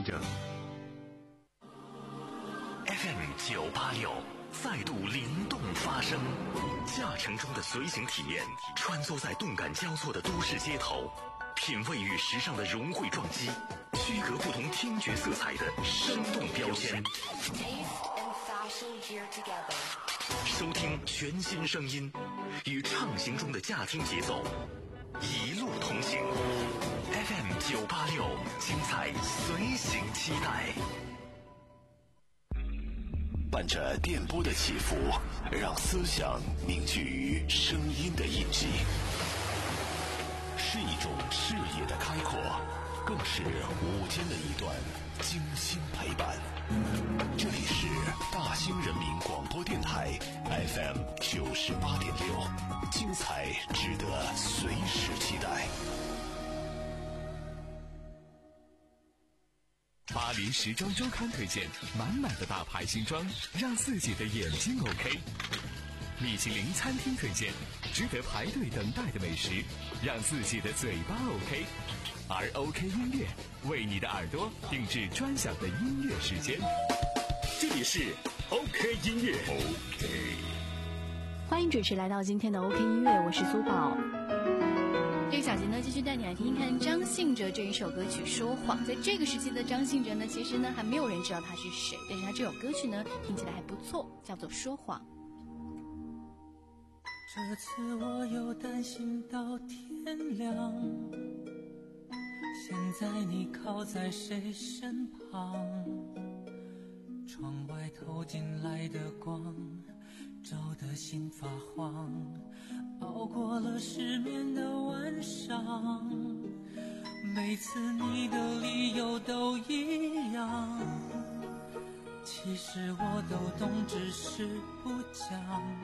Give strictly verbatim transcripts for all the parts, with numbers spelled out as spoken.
行者。 F M 九八六再度灵动发声，驾乘中的随行体验，穿梭在动感交错的都市街头，品味与时尚的融汇撞击，区隔不同听觉色彩的生动标签。收听全新声音，与畅行中的驾听节奏，一路同行。F M 九八六，精彩随行期待。 伴着电波的起伏，让思想凝聚于声音的印记，是一种视野的开阔，更是午间的一段精心陪伴。这里是大兴人民广播电台 F M 九十八点六，精彩值得随时期待。 巴黎时装周刊推荐满满的大牌新装，让自己的眼睛 OK。米其林餐厅推荐值得排队等待的美食，让自己的嘴巴 OK。而 OK 音乐为你的耳朵定制专享的音乐时间。这里是 OK 音乐 OK。 欢迎准时来到今天的 OK 音乐，我是苏宝。 这个小节呢，继续带你来听听看张信哲这一首歌曲《说谎》。在这个时期的张信哲呢，其实呢还没有人知道他是谁，但是他这首歌曲呢听起来还不错，叫做《说谎》。 这次我又担心到天亮，现在你靠在谁身旁？窗外透进来的光，照得心发慌。 熬过了失眠的晚上，每次你的理由都一样。其实我都懂，只是不讲，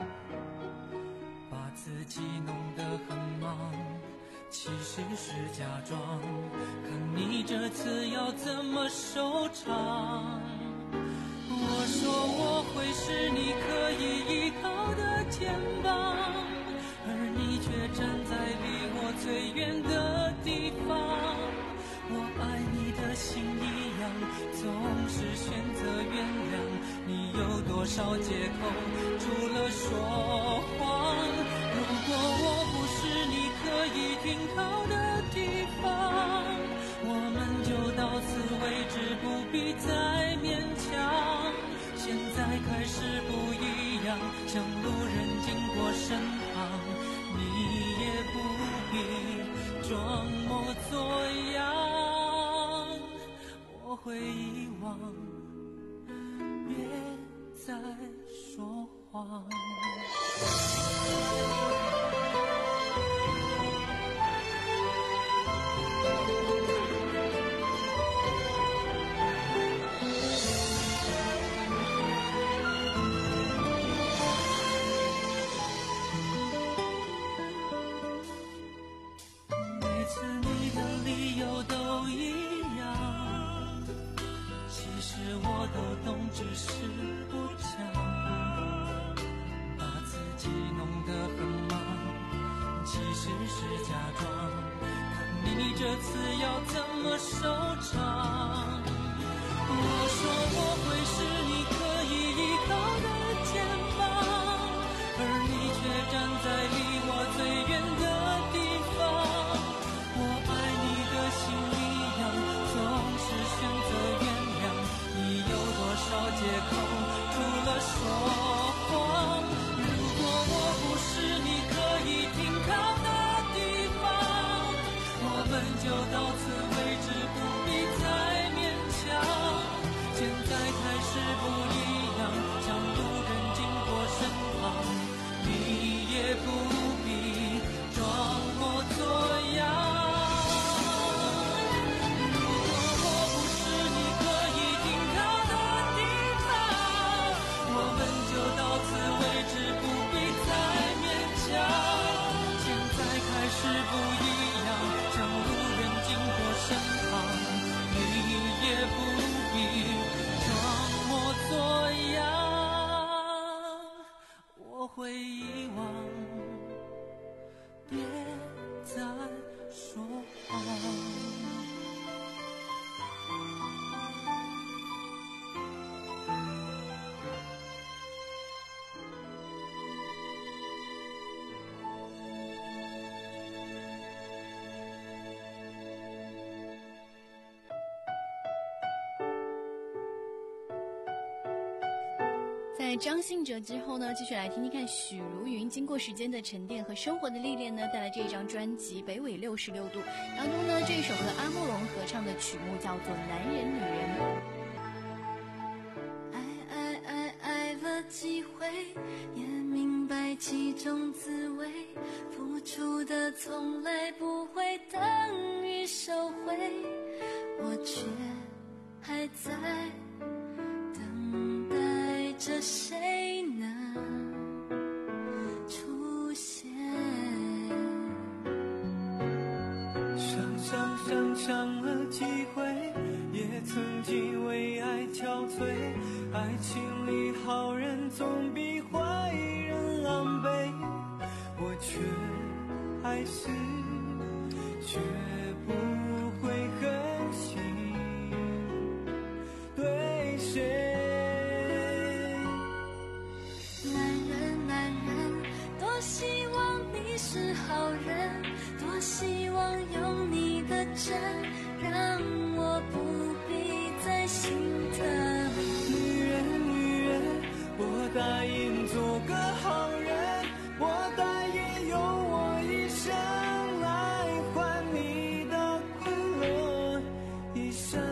把自己弄得很忙，其实是假装。看你这次要怎么收场？我说我会是你可以依靠的肩膀。 而你却站在离我最远的地方，我爱你的心一样，总是选择原谅。你有多少借口，除了说谎？如果我不是你可以停靠的地方，我们就到此为止，不必再勉强。现在开始不一样，像路人经过身旁。 你也不必装模作样，我会遗忘，别再说谎。我都懂，只是不讲，把自己弄得很忙，其实是假装。看你这次要怎么收场？我说我会是你可以依靠的肩膀，而你却站在离我最远的地方。我爱你的心一样，总是选择原谅。 你有多少借口，除了说谎？如果我不是你可以停靠的地方，我们就到此为止，不必再勉在张信哲之后呢，继续来听听看许茹芸经过时间的沉淀和生活的历练呢，带来这一张专辑《北纬六十六度》当中呢，这一首和阿莫龙合唱的曲目叫做《男人女人》。 爱爱爱爱了几回，也明白其中滋味，付出的从来不会等于收回，我却还在等待着谁能出现。 想想想想了几回，也曾经为爱憔悴，爱情里好人总比坏人狼狈，我却还是学不会狠心对谁。 男人男人，多希望你是好人，多希望有你的真，让我不必再心疼。 女人女人，我答应做个好人，我答应用我一生来换你的快乐一生。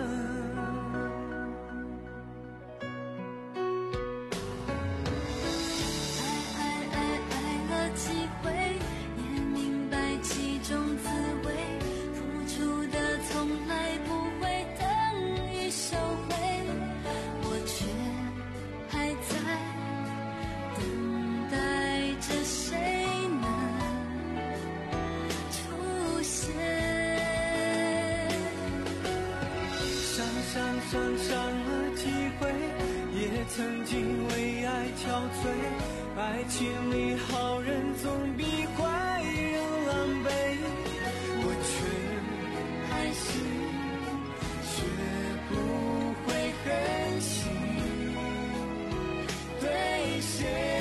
爱爱爱爱了几回，也明白其中滋味，付出的从来不会等于收回，我却还在等待着谁能出现。 伤伤伤伤了几回，也曾经为爱憔悴，爱情里好人总比坏人狼狈，我却还是学不会狠心对谁。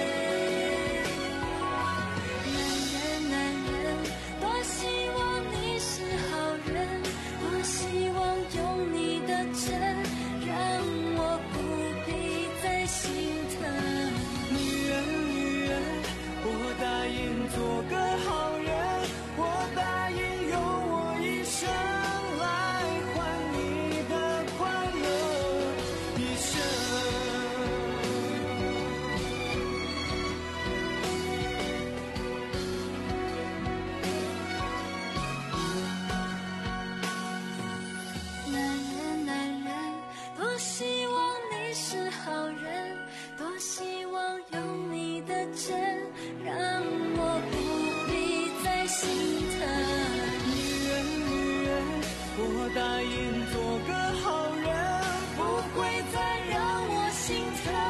男人男人，多希望你是好人，多希望有你的真，让我不必再心疼。 女人女人，我答应做个好人，我答应用我一生来换你的快乐一生。 男人男人，多希望你是好人，多希望有你的真，让我不必再心疼。 女人女人，我答应做个好人，不会再让我心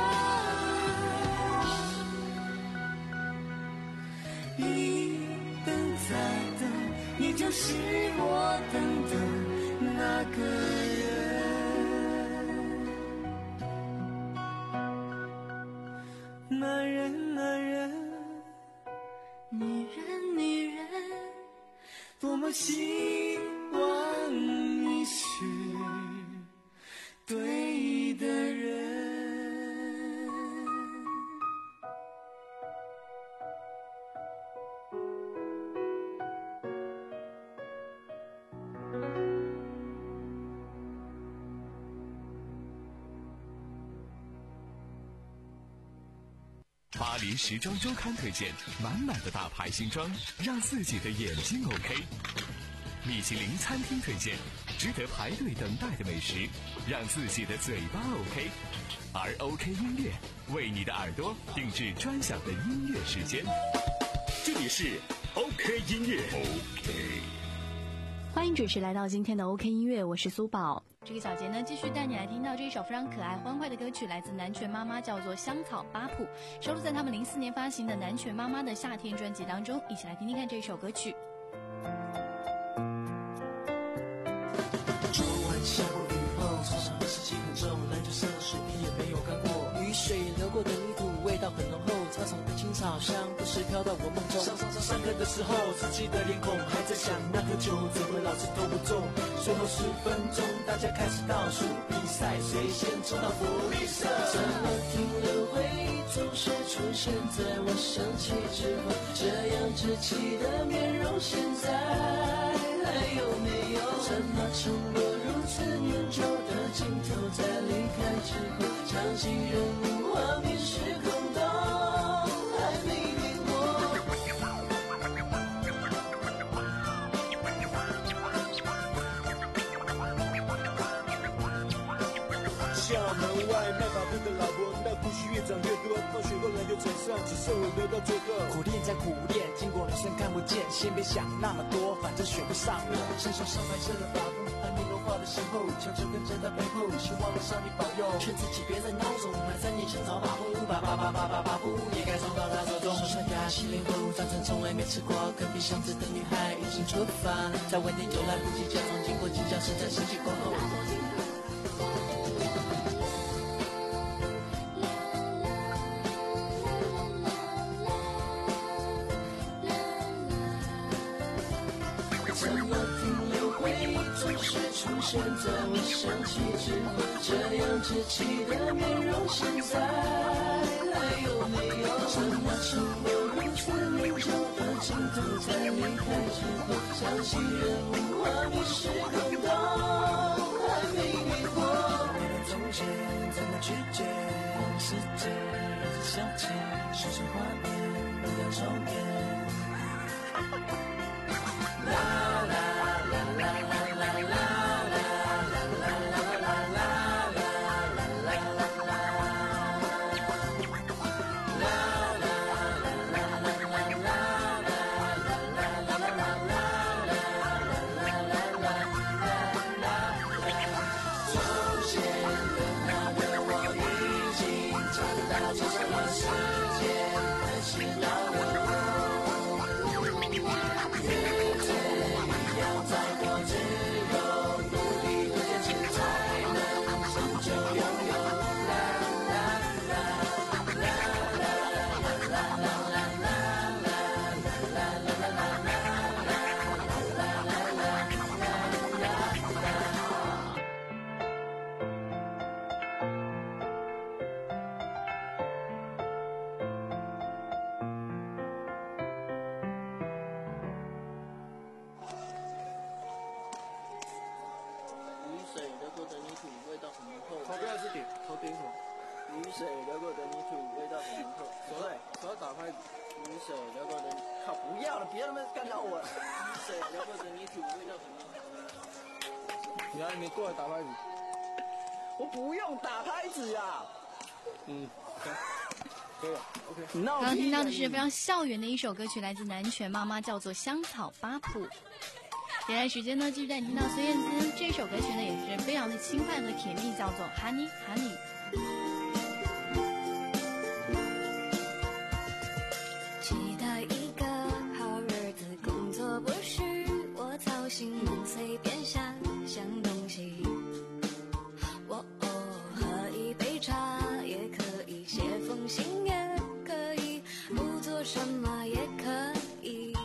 疼。一等再等，你就是我等的那个人。男人男人， 女人女人， 多么希望你是对的人。 巴黎时装周刊推荐满满的大牌新装，让自己的眼睛 OK。米其林餐厅推荐值得排队等待的美食，让自己的嘴巴 OK。而 OK 音乐为你的耳朵定制专享的音乐时间。 这里是 OK 音乐 OK。 欢迎准时来到今天的 OK 音乐，我是苏宝。这个小节呢，继续带你来听到这一首非常可爱欢快的歌曲，来自南拳妈妈，叫做《香草八铺》，收录在他们零四年发行的南拳妈妈的夏天专辑当中。一起来听听看这首歌曲。 昨晚下过雨后，操场湿气很重，篮球上的水平也没有干过，雨水流过的泥土味道很浓厚，操场的青草香不时看飘到我梦中。上上上上课的时候，自己的脸孔还在想那颗球怎么老是投不中。最后十分钟，大家开始倒数比赛，谁先冲到福利社？怎么停留回忆总是出现在我想起之后，这样稚气的面容现在还有没有？怎么撑过如此年久的镜头，在离开之后，场景人物画面时空都还没变过。校门外卖把布的老伯，那胡须越长越多，放学后篮球场上只剩我留到最后。苦练再苦练，经过女生看不见，先别想那么多，反正选不上我。身上烧白色的发布，还没融化的时候，悄悄跟在他背后，希望能上帝保佑，劝自己别再孬种，来三年前早把布，把把把把把把布也该送到他手中。手上压洗脸后，早餐从来没吃过，隔壁巷子的女孩已经出发，在晚点就来不及假装经过计较，是在升级过后。怎么停留回忆总是出现在我想起之后，这样稚气的面容现在还有没有？怎么撑过如此年久的镜头，在离开之后，想起人物画面时空都还没变过。没了从前怎么去接？世界想起熟悉画面，不要重演。啦啦啦啦啦啦啦水流过的泥土，味道很浓厚。手来，手要打拍子。雨水流过的，靠，不要了，别那么干扰我。雨水流过的泥土，味道很浓厚。你来，你过来打拍子。我不用打拍子呀。嗯，行，可以了 ，OK。 刚刚听到的是非常校园的一首歌曲，来自南拳妈妈，叫做《香草八铺》。接下来时间呢，继续带你听到孙燕姿这首歌曲呢，也是非常的轻快和甜蜜，叫做《Honey Honey》。 期待一个好日子，工作不是我操心，能随便想想东西。我哦，喝一杯茶也可以，写封信也可以，不做什么也可以。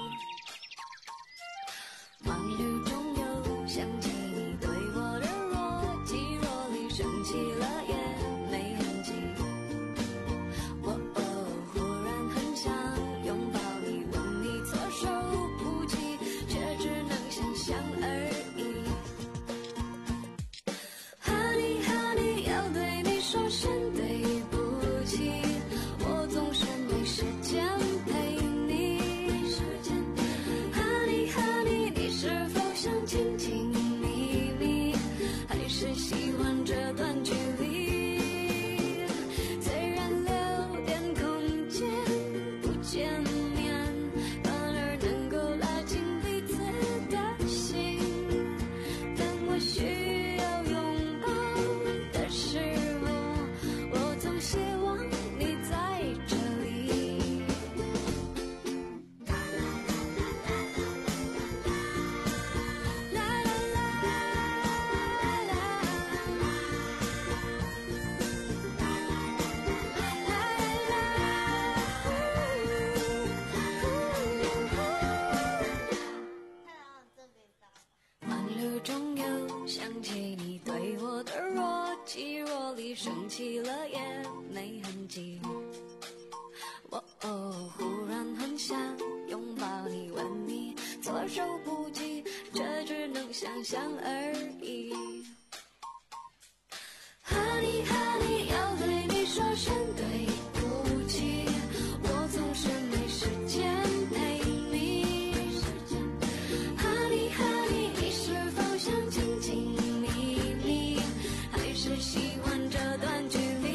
往日中又想起你对我的若即若离，生气了也没痕迹。我哦，忽然很想拥抱你，问你措手不及，却只能想象而已。Honey Honey， 要对你说声对不起，我总是没时间陪你。Honey Honey， 你是否想亲亲密密，还是喜欢这段距离？虽然留点空间不见面，反而能够拉近彼此的心。当我需要拥抱的时候， 我的若即若离，生气了也没痕迹。我哦，忽然很想拥抱你，吻你，措手不及，这只能想象而已。Honey Honey， 要对你说声对不起，我总是没时间陪你。Honey Honey， 你是否想紧紧密密，还是喜欢这段距离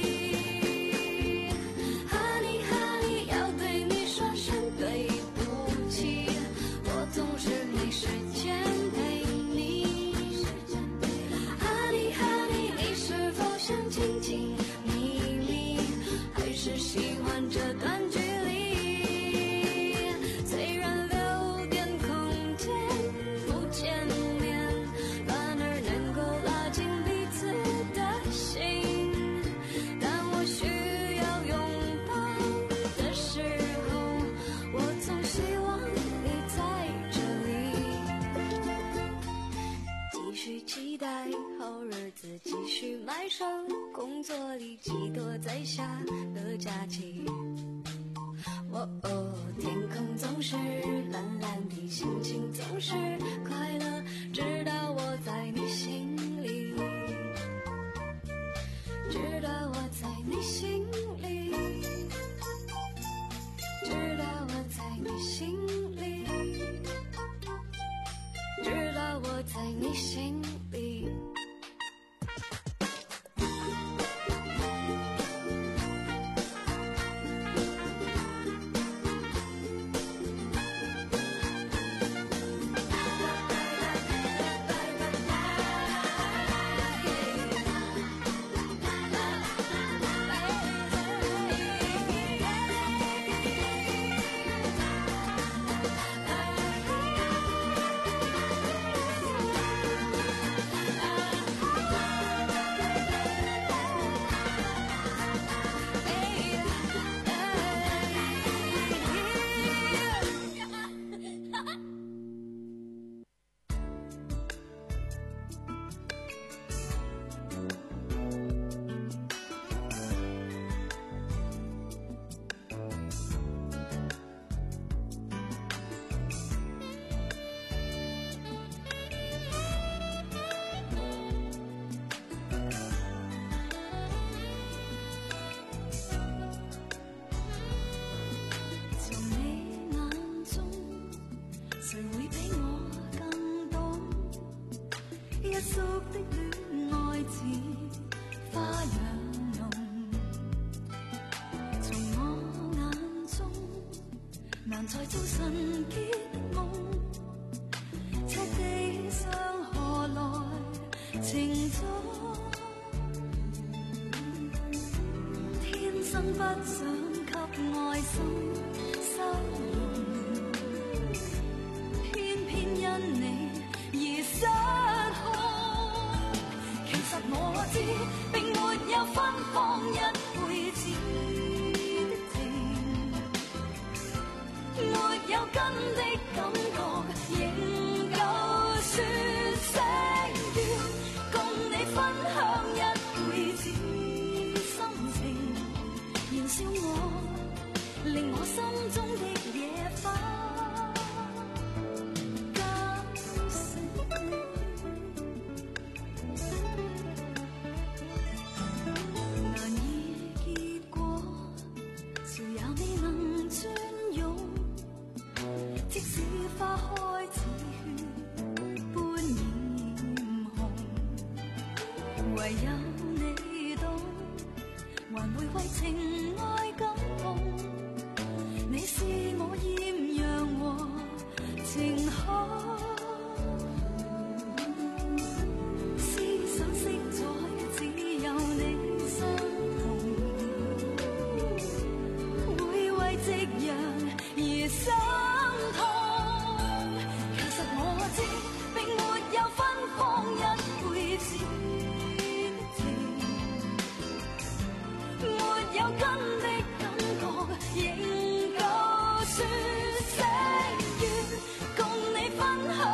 ？Honey Honey， 要对你说声对不起，我总是没时间陪你。Honey Honey， 你是否想紧紧密密，还是喜欢这段距离？虽然留点空间不见面，反而能够拉近彼此的心。当我需要拥抱的时候，我总希望你在这里。继续期待好日子，继续埋首工作里，寄托在下个假期。哦哦，天空总是蓝蓝的，心情总是快乐，直到我在你心里，直到我在你心里，直到我在你心里，直到我在你心里。從你眼中，誰會比我更懂？一宿的戀愛似花樣濃。從我眼中，難再做純潔的夢。赤地上何來情種？天生不想給愛心收容，偏偏因你而失控。其實我知並沒有分放一輩子的情，沒有根的感覺，仍舊說聲願共你分享一輩子心情，燃燒我，令我心中的野花更盛。難以結果，誰也未能專用。即使花開似血般染紅，唯有你懂，還會為情愛感動。你是我豔陽和情海，思想色彩只有你相同，會為夕陽而心痛。其實我知並沒有分放一輩子的情，沒有根的感覺，仍舊說聲願共你分享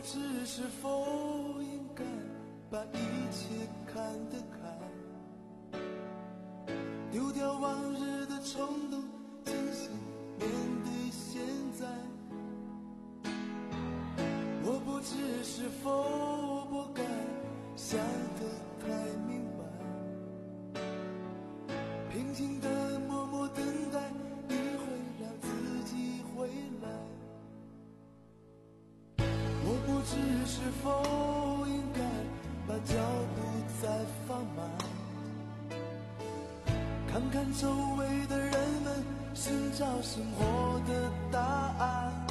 不知是否应该把一切看得开，丢掉往日的冲动，静心面对现在。我不知是否不该想得太明白，平静的默默等待，你会让自己回来。我不知是否应该把脚步再放慢，看看周围的人们，寻找生活的答案。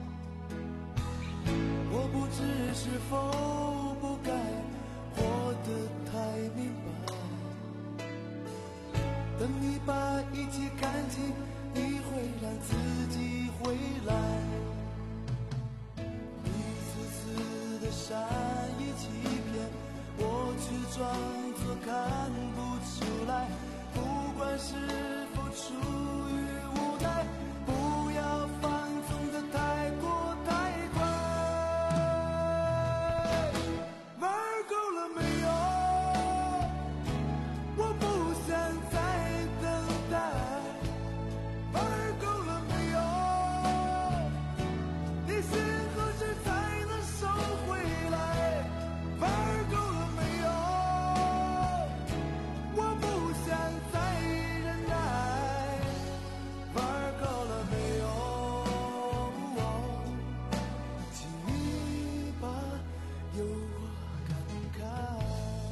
我不知是否不该活得太明白，等你把一切看清，你会让自己回来。一次次的善意欺骗，我却装作看不出来，不管是否出于无奈，不要放纵的太过太快。玩够了没有？我不想再等待。玩够了没有？你心何时才能收回来？玩够了没有？我不想再忍耐。玩够了没有？请你把诱惑看开。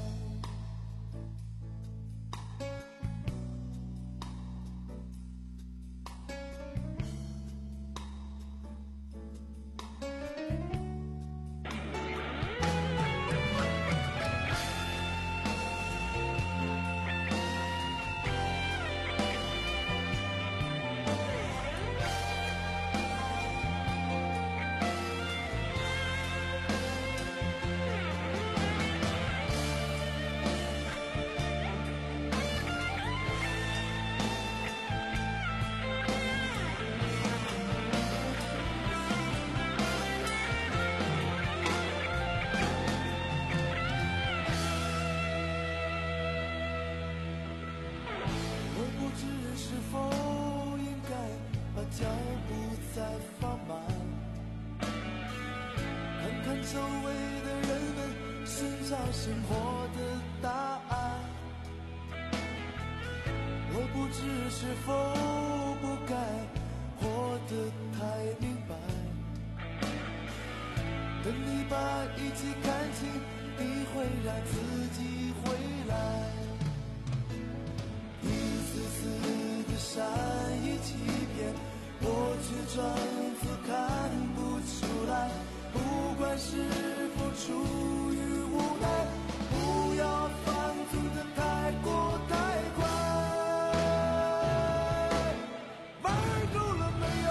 我不知是否应该把脚步再放慢，看看周围的人们，寻找生活的答案。我不知是否不该活得太明白，等你把一切看清，你会让自己回来。一次次的善意欺骗，我却装作看不出来，不管是否出于无奈，不要放纵的太过太快。玩够了没有？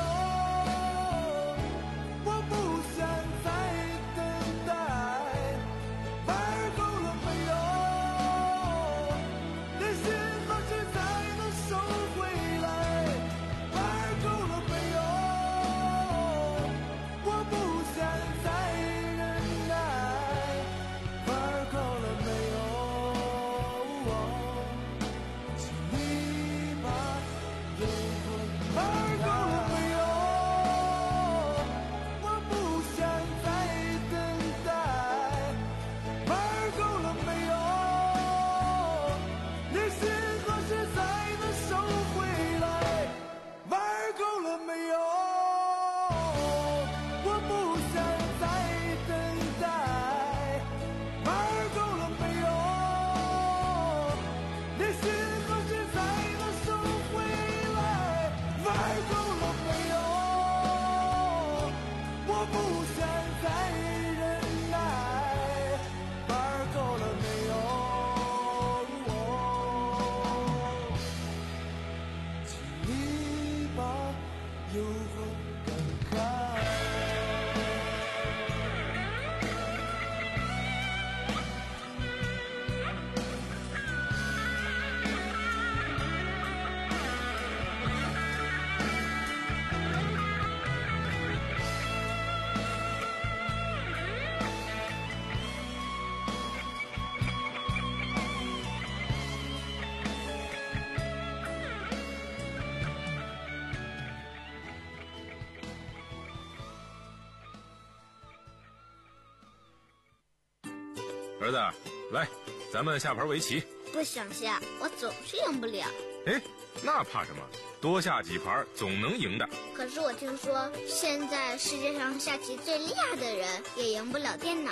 我不想再等待。玩够了没有？ 儿子，来，咱们下盘围棋。 不想下，我总是赢不了。 哎，那怕什么？多下几盘总能赢的。 可是我听说，现在世界上下棋最厉害的人也赢不了电脑。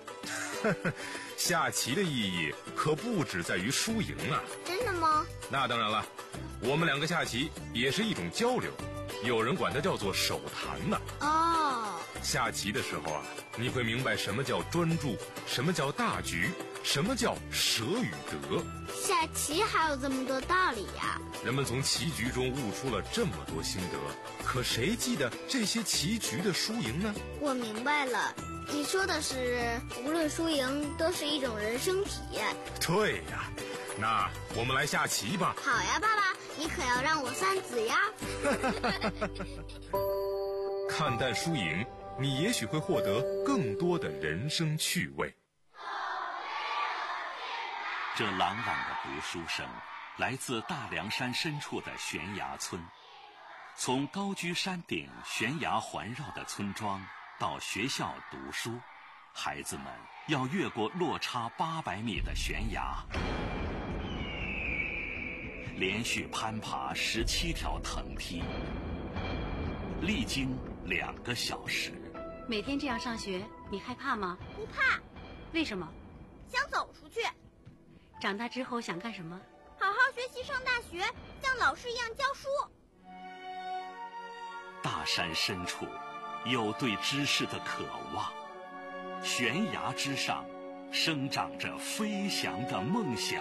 下棋的意义可不只在于输赢啊！ 真的吗？ 那当然了，我们两个下棋也是一种交流，有人管它叫做手谈呢。 哦， 下棋的时候啊，你会明白什么叫专注，什么叫大局，什么叫舍与得。 下棋还有这么多道理呀！ 人们从棋局中悟出了这么多心得，可谁记得这些棋局的输赢呢？ 我明白了，你说的是无论输赢都是一种人生体验。 对呀，那我们来下棋吧。 好呀，爸爸，你可要让我算子呀。 看淡输赢，你也许会获得更多的人生趣味。 这朗朗的读书声来自大凉山深处的悬崖村。从高居山顶、悬崖环绕的村庄到学校读书，孩子们要越过落差八百米的悬崖，连续攀爬十七条藤梯，历经两个小时。 每天这样上学，你害怕吗？ 不怕。 为什么？ 想走出去。 长大之后想干什么？ 好好学习，上大学，像老师一样教书。 大山深处有对知识的渴望，悬崖之上生长着飞翔的梦想。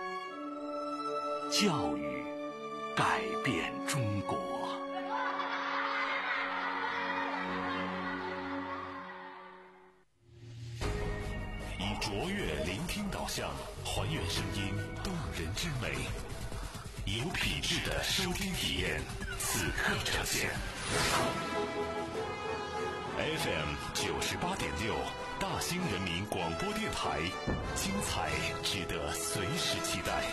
教育改变中国。 以卓越聆听导向，还原声音动人之美，有品质的收听体验，此刻呈现。F M 九十八点六，大兴人民广播电台，精彩值得随时期待。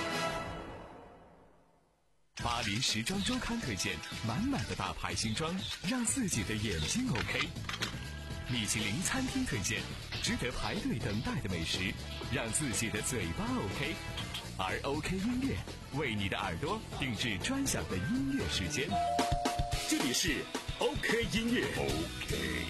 巴黎时装周刊推荐满满的大牌新装，让自己的眼睛 OK。米其林餐厅推荐值得排队等待的美食，让自己的嘴巴 OK。而 OK 音乐为你的耳朵定制专享的音乐时间。这里是 OK 音乐 OK。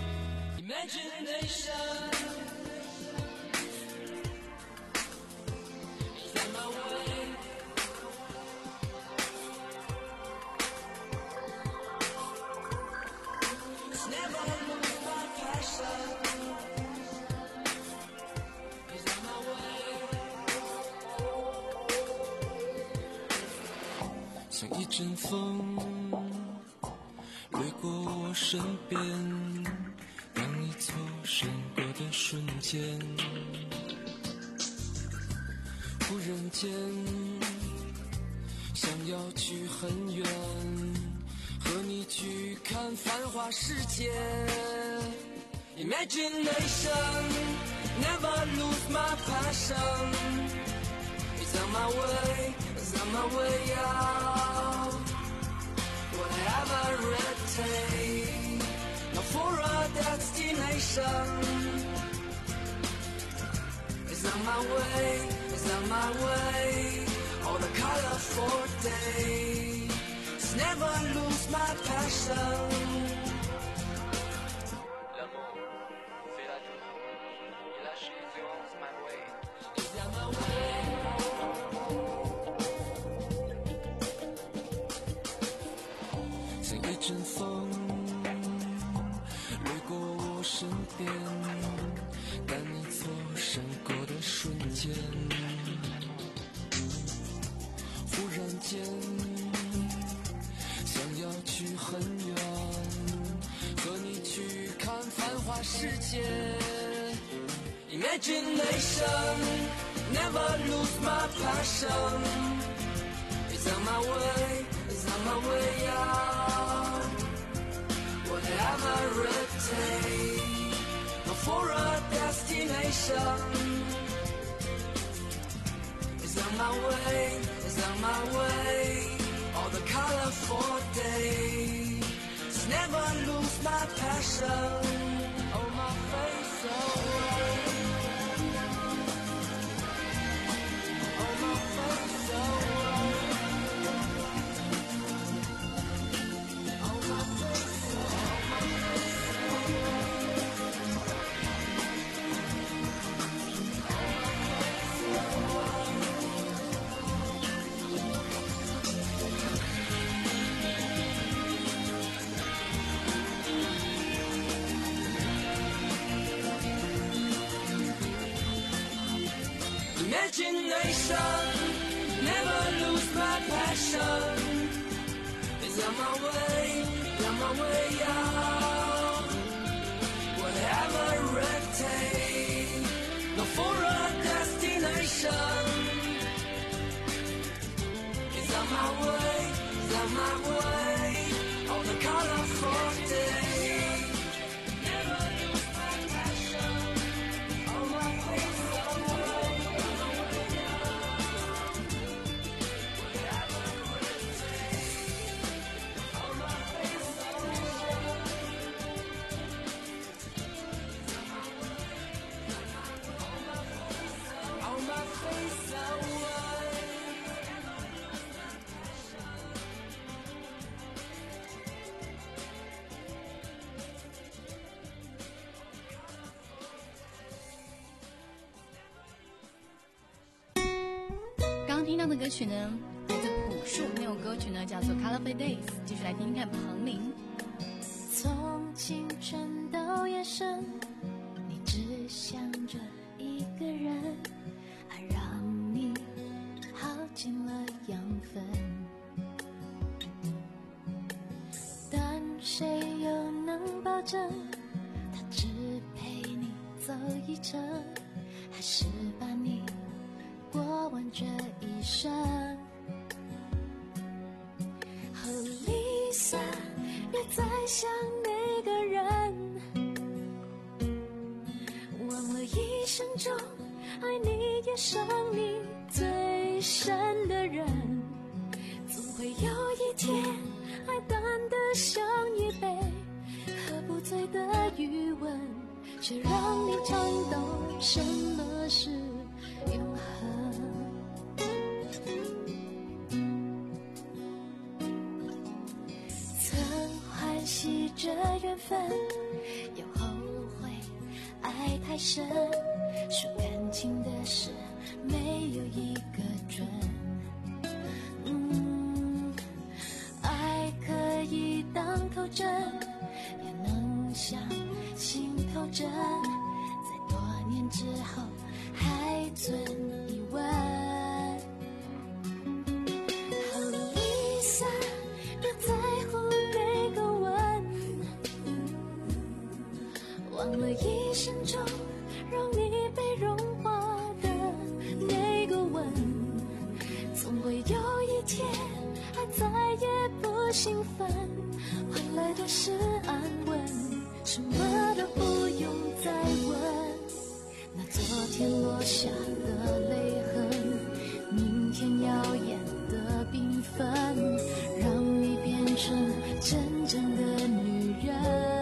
像一阵风掠过我身边，当你错身过的瞬间，忽然间想要去很远，和你去看繁华世界。 Imagination never lose my passion. It's on my way, it's on my way out. Whatever it takes, not for a destination. It's on my way, it's on my way. All the colorful days, never lose my passion. L'amour fait la journée, et la chose is my way. It's on my way. 像一阵风掠过我身边，但你错身过的瞬间，忽然间想要去很远，和你去看繁华世界。Imagination never lose my passion. It's on my way, it's on my way out. Whatever it takes, not for a destination. It's on my way, it's on my way. All the colorful days, never lose my passion. Oh, my face away. destination. Never lose my passion. It's on my way, on my way out. Whatever it takes, no for a destination. It's on my way, it's on my way, on the colorful day. Never lose my passion. On my face, on my way, on my way out. Whatever it takes, on my face, on my way. On my face, away. 刚听到的歌曲呢，来自朴树，那首歌曲呢叫做《Colorful Days》，继续来听听看彭羚。 从青春到夜深，你只想着一个人，爱让你耗尽了养分，但谁又能保证他只陪你走一程，还是把你过完这一生？和Lisa别再想那个人，忘了一生中爱你也伤你最深的人，总会有一天爱淡得像一杯喝不醉的余温，却让你尝到什么是永恒。曾欢喜这缘分，又后悔爱太深，说感情的事没有一个准。嗯，爱可以当头针，也能像心头针，在多年之后还存疑问。和Lisa别在乎那个吻，忘了一生中让你被融化的那个吻，总会有一天爱再也不兴奋，换来的是安稳，什么都不用再问。那昨天落下的泪痕，明天耀眼的缤纷，让你变成真正的女人。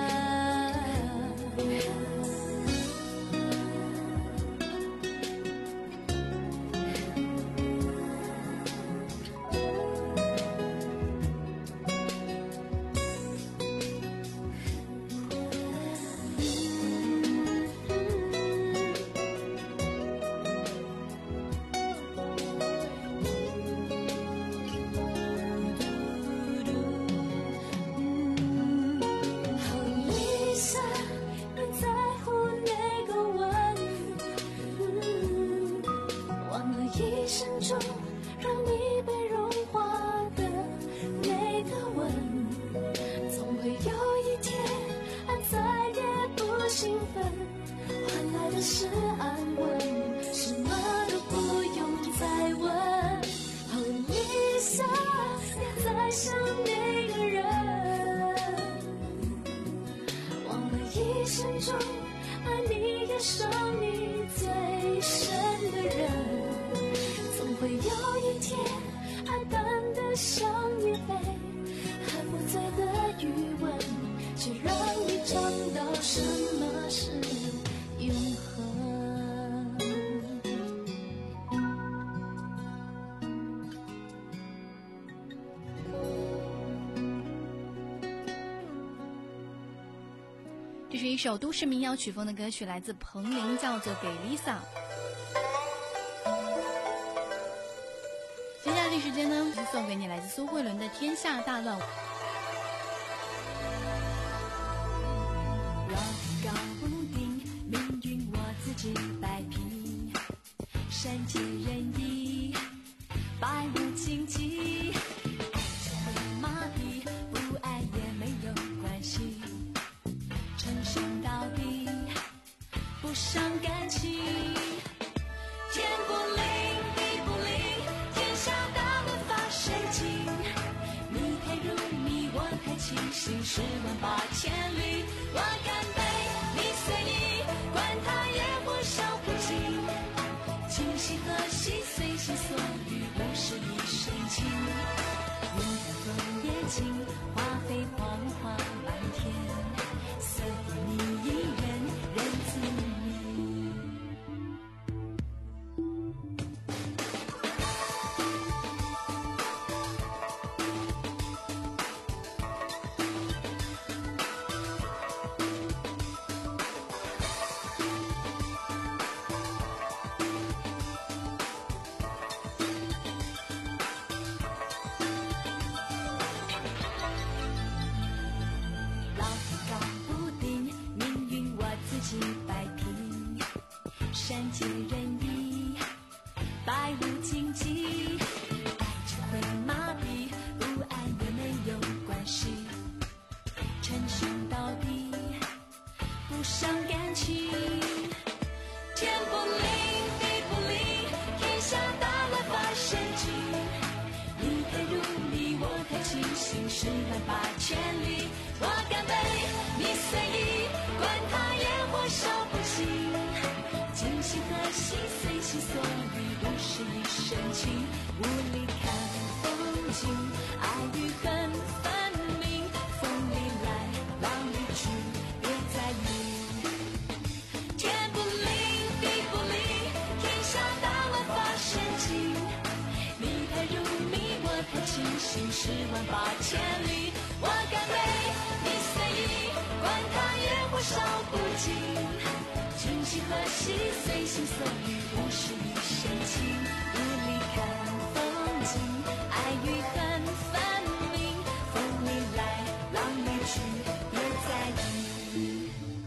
一生中让你被融化的那个吻，总会有一天爱再也不兴奋，换来的是安稳，什么都不用再问。哦Lisa，别再想那个人，忘了一生中爱你也伤你最深的人，总会有一天爱淡得像一杯喝不醉的余温，却让你尝到什么是永恒。 这是一首都市民谣曲风的歌曲，来自彭羚，叫做《给 Lisa》。接下来的时间呢，是送给你来自苏慧伦的《天下大乱》。 我搞不定命运，我自己摆平，善解人意，百无禁忌，爱就会麻痹，不爱也没有关系，称兄道弟，不伤感情。天不灵，地不灵，天下大乱发谁惊？你太入迷，我太清醒，十万八千里，我干杯，你随意，管他野火烧不尽，今夕何夕，随心所欲，无事一身轻。云淡风也轻，花飞黄花满天，色你一人，人自迷。摆平，善解人意，百无禁忌，爱就会麻痹，不爱也没有关系，称兄道弟，不伤感情。天不灵，地不灵，天下大乱发神经，你太入迷，我太清醒，十万八千里，我干杯，你随意，管他野火烧不尽，今夕何夕，随心所欲，无事一身轻，无力看风景，爱与恨分明，风里来，浪里去，别在意。天不灵，地不灵，天下大乱发神经，你太入迷，我太清醒，十万八千里，我干杯，你随意，管他野火烧不尽，今夕何夕，随心所欲，无事一身轻，无力看风景，爱与恨分明，风里来，浪里去，别在意。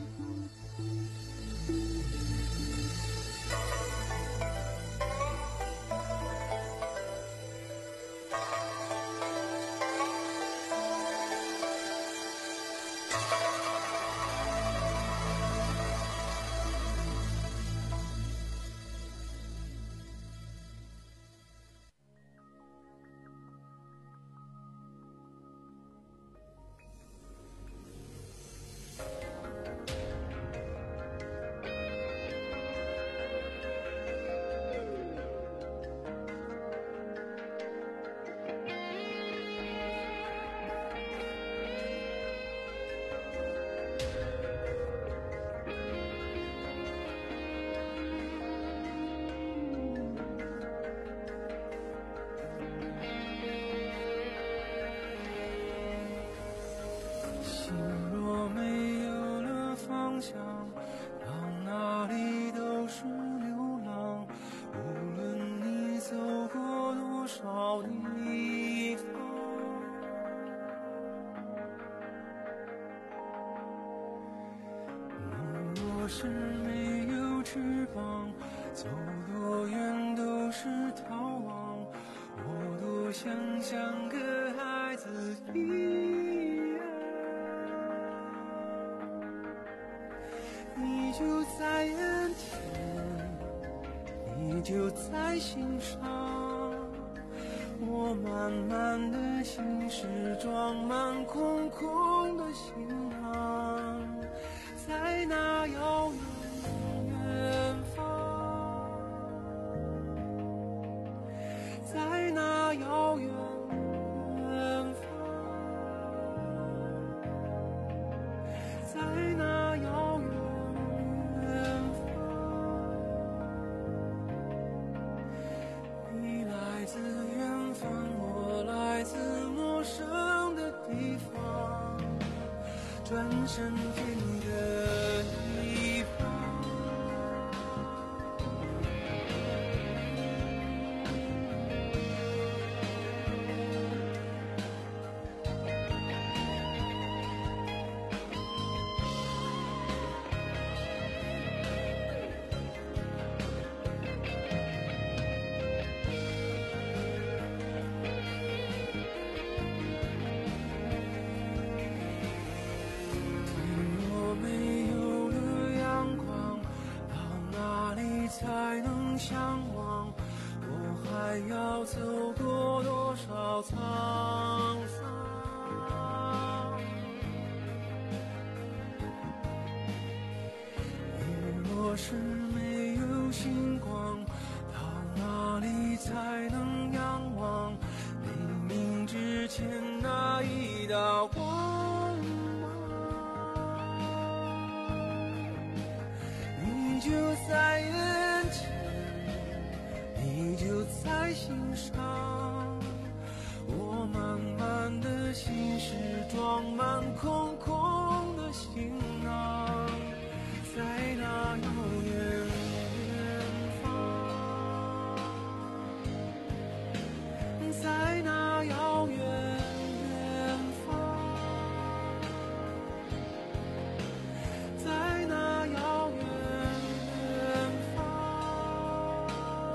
若是没有翅膀，走多远都是逃亡。我多想像个孩子一样，你就在眼前，你就在心上。我满满的心事装满空空的行囊，在那遥远远方，在那遥远远方，在那遥远远方，你来自远方，我来自陌生的地方，转身偏个地方。 还要走过多少沧桑？你若是没有星光，到哪里才能仰望黎明之前那一道光芒？你就在眼前，你就在心上，我满满的心事装满空空的行囊，在那遥远远方，在那遥远远方，在那遥远远方，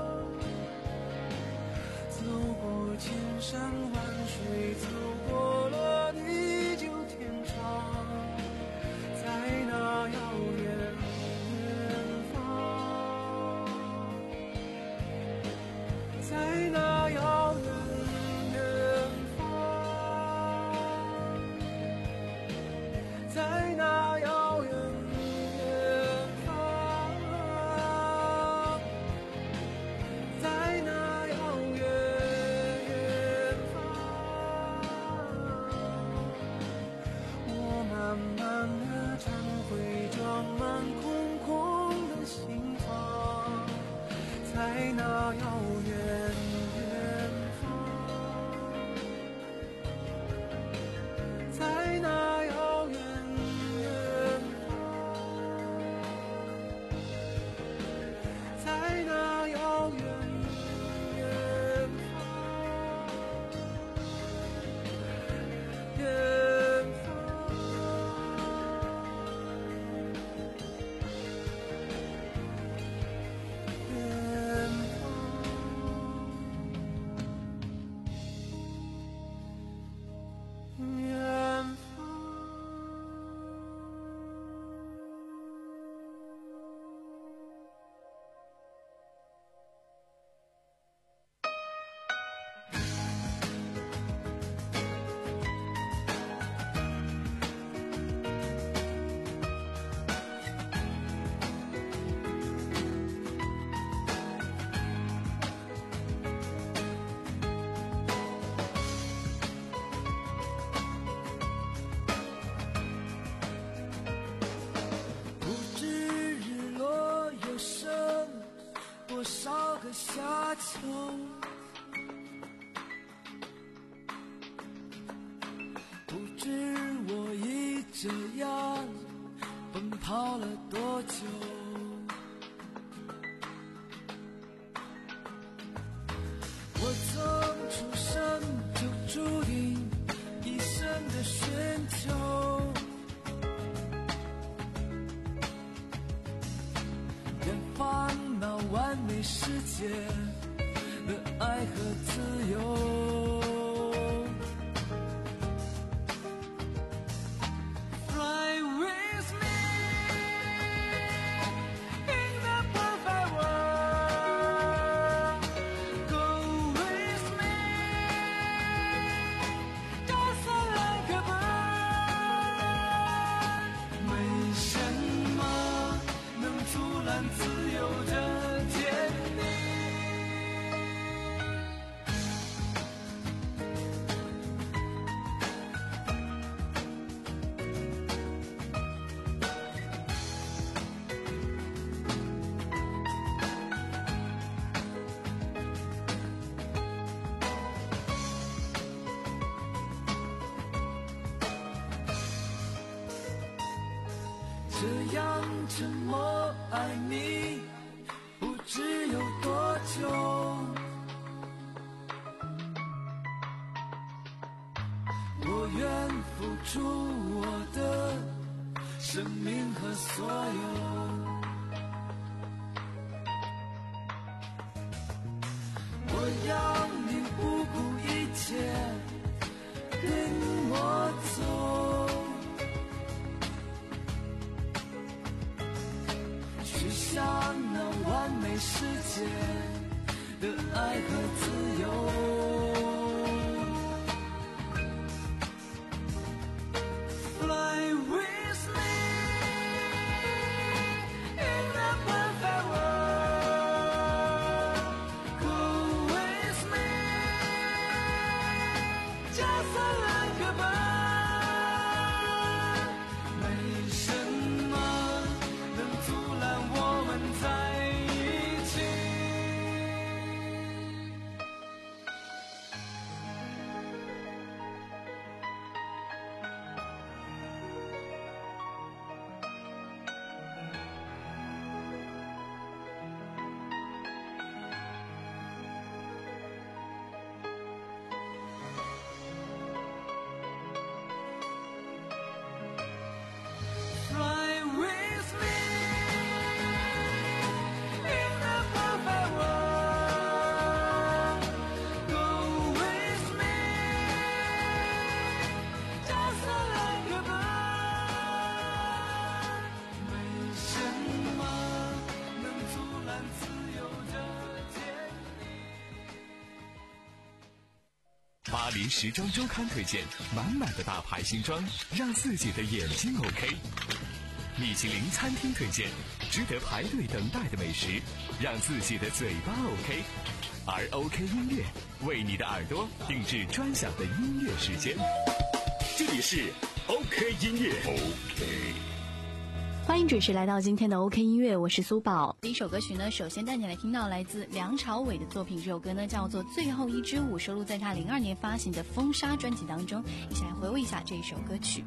走过千山万水，走过了地久天长，在那遥远远方，在那遥远远方，在那遥远远方，在那遥远远方，我慢慢地忏悔，装满空空的心房，在那遥远远方，在那遥远远方，在那遥远远方，远方。远方，远方。不知日落又剩多少个夏秋，不知我已这样奔跑了多久。我从出生就注定一生的寻求，愿烦恼完美世界的爱和自由。Fly with me in the perfect world. Go with me, just like a bird. 没什么能阻拦自由的天地。这样沉默爱你，不知有多久。我愿付出我的生命和所有。我要你不顾一切跟我走。去向那完美世界的爱和自巴黎时装周刊推荐，满满的大牌新装，让自己的眼睛 OK。米其林餐厅推荐，值得排队等待的美食，让自己的嘴巴 OK。而 OK 音乐为你的耳朵定制专享的音乐时间。 这里是 OK 音乐 OK。 欢迎准时来到今天的 OK 音乐，我是苏宝。第一首歌曲呢，首先带你来听到来自梁朝伟的作品，这首歌呢叫做《最后一支舞》，收录在他零二年发行的《风沙》专辑当中。一起来回味一下这一首歌曲。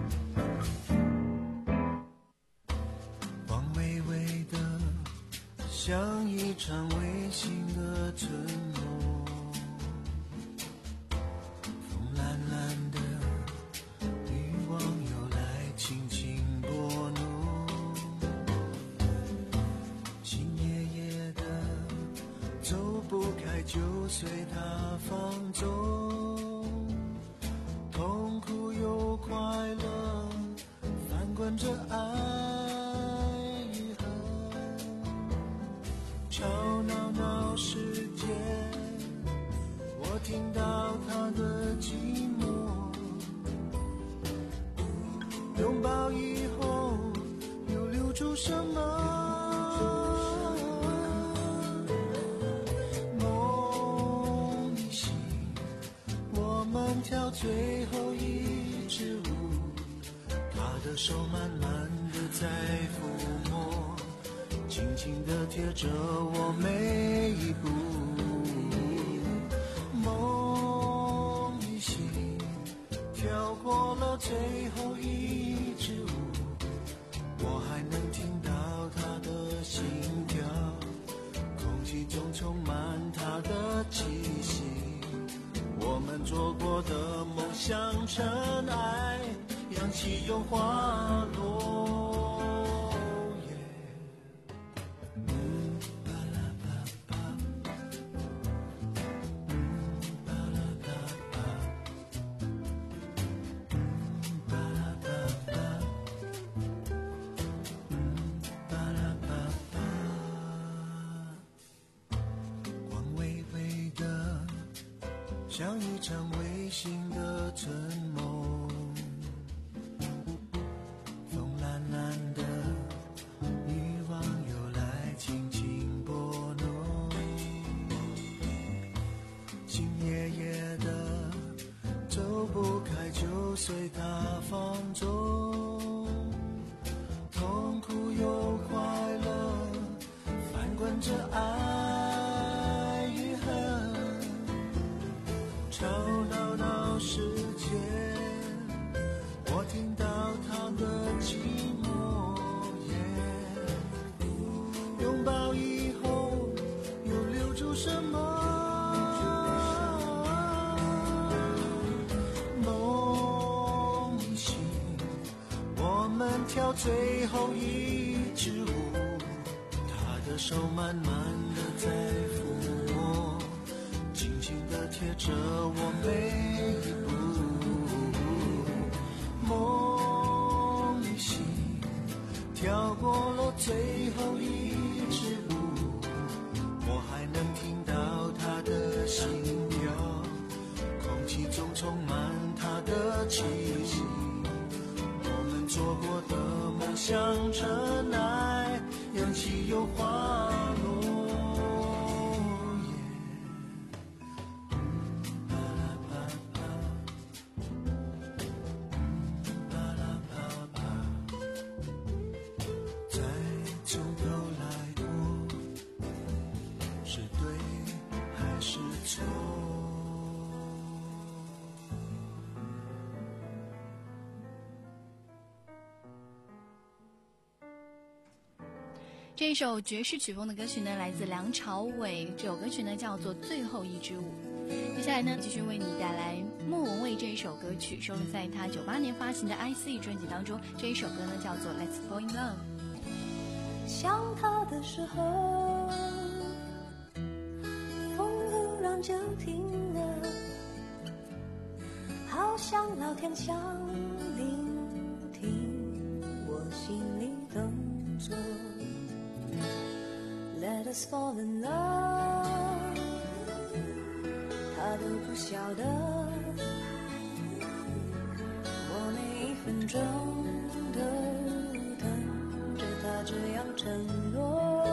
光微微的，像一场微型的春梦，风蓝蓝的，欲望又来轻轻拨弄，心夜夜的，走不开就随它放纵，痛苦又快乐，翻滚着爱与恨，吵闹闹世界，我听到他的寂寞，拥抱以后又流出什么？梦里醒，我们跳最后一支舞，他的手慢慢的在抚摸，轻轻地贴着我每一步。梦里醒，跳过了最后一支舞，我还能听到他的心跳，空气中充满他的气息，我们做过的梦像尘埃，扬起又滑落。像一场微型的春梦，风蓝蓝的，欲望又来轻轻拨弄，心夜夜的，走不开就随它放纵，痛苦又快乐，翻滚着爱与恨，吵闹闹世界，我听到他的寂寞，拥抱以后又流出什么？梦里醒，我们跳最后一支舞，他的手慢慢的在抚摸，轻轻地贴着我每一步。梦里醒，跳过了最后一支舞，我还能听到他的心跳，空气中充满他的气息，我们做过的梦像尘埃，扬起又滑落。 这一首爵士曲风的歌曲呢，来自梁朝伟，这首歌曲呢叫做《最后一支舞》。接下来呢，继续为你带来莫文蔚这一首歌曲，收录在他九八年发行的《I C》专辑当中。这一首歌呢叫做《Let's Fall in Love》。 想他的时候，风忽然就停了，好像老天想聆听我心里动作。Let us fall in love， 他他都不晓得，我每一分钟都等着他这样承诺。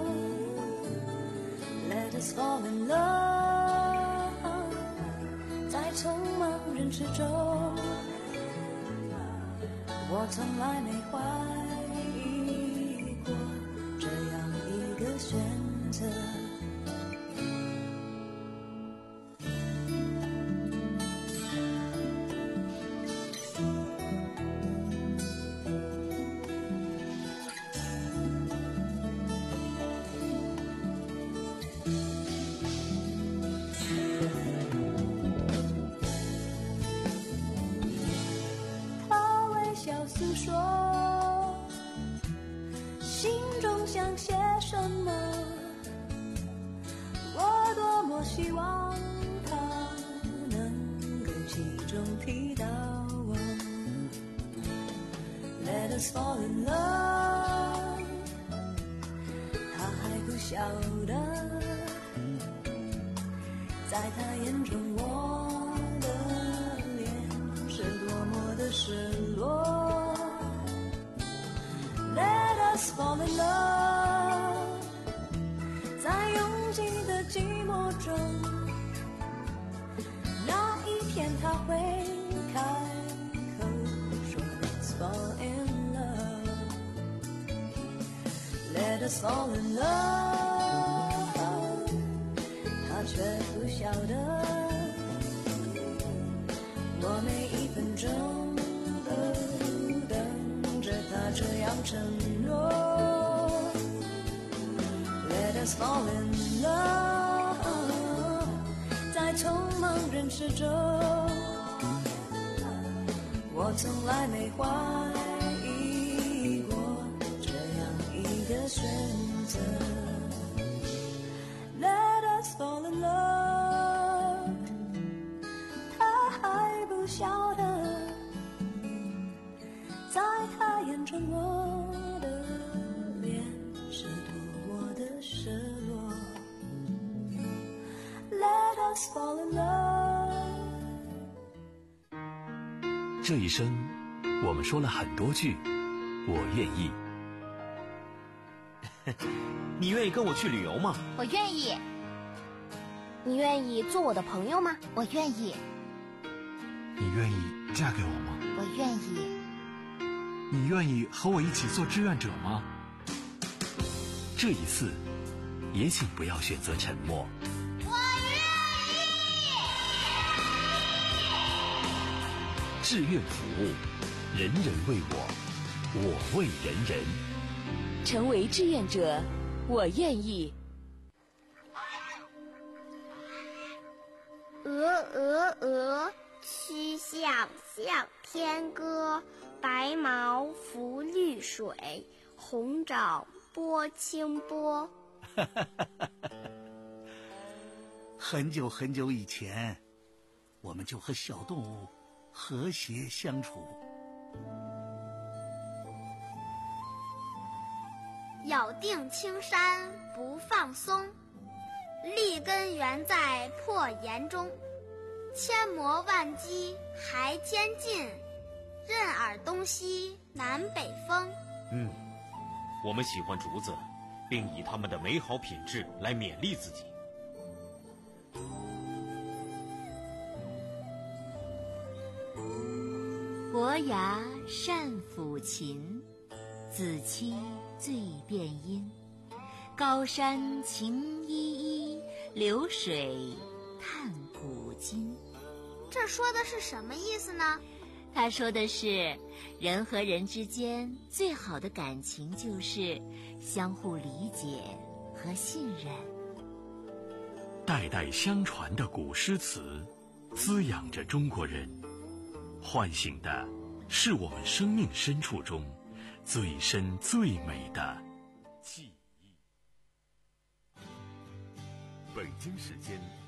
Let us fall in love， 在匆忙人世中，我从来没怀疑过这样一个选择。希望他能够其中提到我。Let us fall in love， 他还不晓得，在他眼中我的脸是多么的失落。Let us fall in love， 在拥挤的寂寞中，那一天他会开口说 Let's fall in love， Let us fall in love， 他却不晓得，我每一分钟都等着他这样承诺。Let us fall in love， 在匆忙人世中，我从来没怀疑过这样一个选择。Let us fall in love， 他还不晓得，在他眼中我的脸是多么的失落。Let us fall in love。 这一生，我们说了很多句我愿意。 你愿意跟我去旅游吗？ 我愿意。 你愿意做我的朋友吗？ 我愿意。 你愿意嫁给我吗？ 我愿意。 你愿意和我一起做志愿者吗？ 这一次，也请不要选择沉默。 我愿意。志愿服务，人人为我，我为人人。 成为志愿者，我愿意。 鹅鹅鹅，曲项向天歌。白毛浮绿水，红掌拨清波。 很久很久以前，我们就和小动物和谐相处。 咬定青山不放松，立根原在破岩中。千磨万击还坚劲，任尔东西南北风。 嗯，我们喜欢竹子，并以它们的美好品质来勉励自己。 伯牙善抚琴，子期最辨音。高山晴依依，流水叹古今。 这说的是什么意思呢？ 他说的是，人和人之间最好的感情就是相互理解和信任。 代代相传的古诗词，滋养着中国人，唤醒的是我们生命深处中最深最美的记忆。 北京时间